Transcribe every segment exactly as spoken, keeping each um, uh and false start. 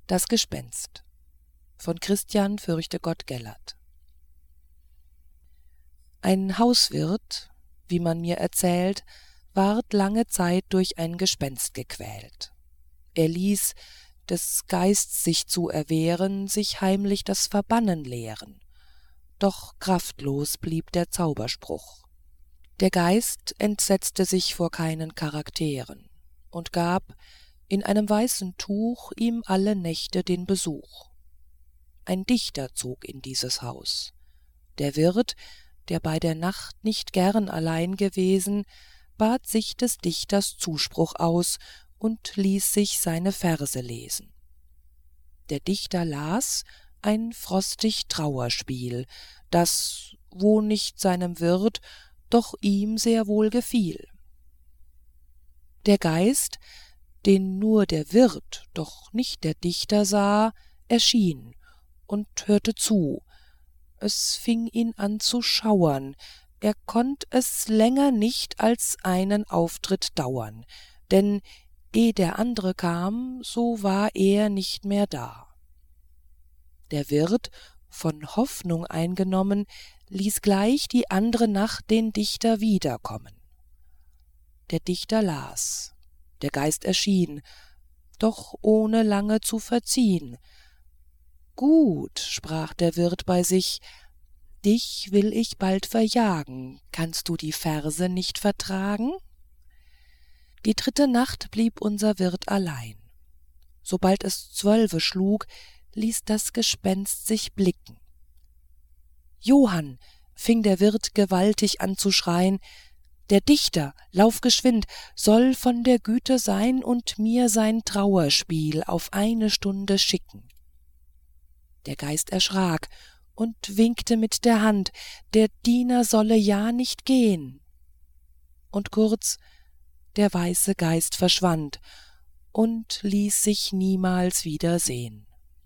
Das Gespenst von Christian Fürchtegott Gellert. Ein Hauswirt, wie man mir erzählt, ward lange Zeit durch ein Gespenst gequält. Er ließ, des Geists sich zu erwehren, sich heimlich das Verbannen lehren. Doch kraftlos blieb der Zauberspruch. Der Geist entsetzte sich vor keinen Charakteren und gab in einem weißen Tuch ihm alle Nächte den Besuch. Ein Dichter zog in dieses Haus. Der Wirt, der bei der Nacht nicht gern allein gewesen, bat sich des Dichters Zuspruch aus und ließ sich seine Verse lesen. Der Dichter las ein frostig Trauerspiel, das, wo nicht seinem Wirt, doch ihm sehr wohl gefiel. Der Geist, den nur der Wirt, doch nicht der Dichter sah, erschien und hörte zu. Es fing ihn an zu schauern, er konnt es länger nicht als einen Auftritt dauern, denn eh der andre kam, so war er nicht mehr da. Der Wirt, von Hoffnung eingenommen, ließ gleich die andre Nacht den Dichter wiederkommen. Der Dichter las, der Geist erschien, doch ohne lange zu verziehn. »Gut«, sprach der Wirt bei sich, »dich will ich bald verjagen, kannst du die Verse nicht vertragen?« Die dritte Nacht blieb unser Wirt allein. Sobald es zwölfe schlug, ließ das Gespenst sich blicken. »Johann«, fing der Wirt gewaltig an zu schreien, »der Dichter, lauf geschwind, soll von der Güte sein und mir sein Trauerspiel auf eine Stunde schicken.« Der Geist erschrak und winkte mit der Hand, der Diener solle ja nicht gehn. Und kurz, der weiße Geist verschwand und ließ sich niemals wieder sehn.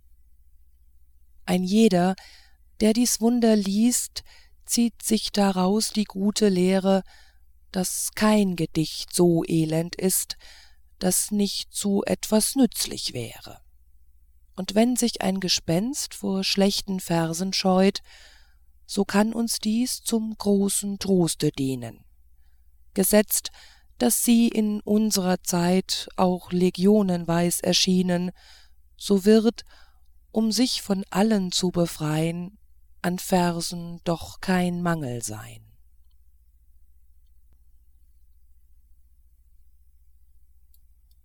Ein jeder, der dies Wunder liest, zieht sich daraus die gute Lehre, daß kein Gedicht so elend ist, das nicht zu etwas nützlich wäre. Und wenn sich ein Gespenst vor schlechten Versen scheut, so kann uns dies zum großen Troste dienen, gesetzt, daß sie in unserer Zeit auch legionenweis erschienen, so wird, um sich von allen zu befrein, an Versen doch kein Mangel sein.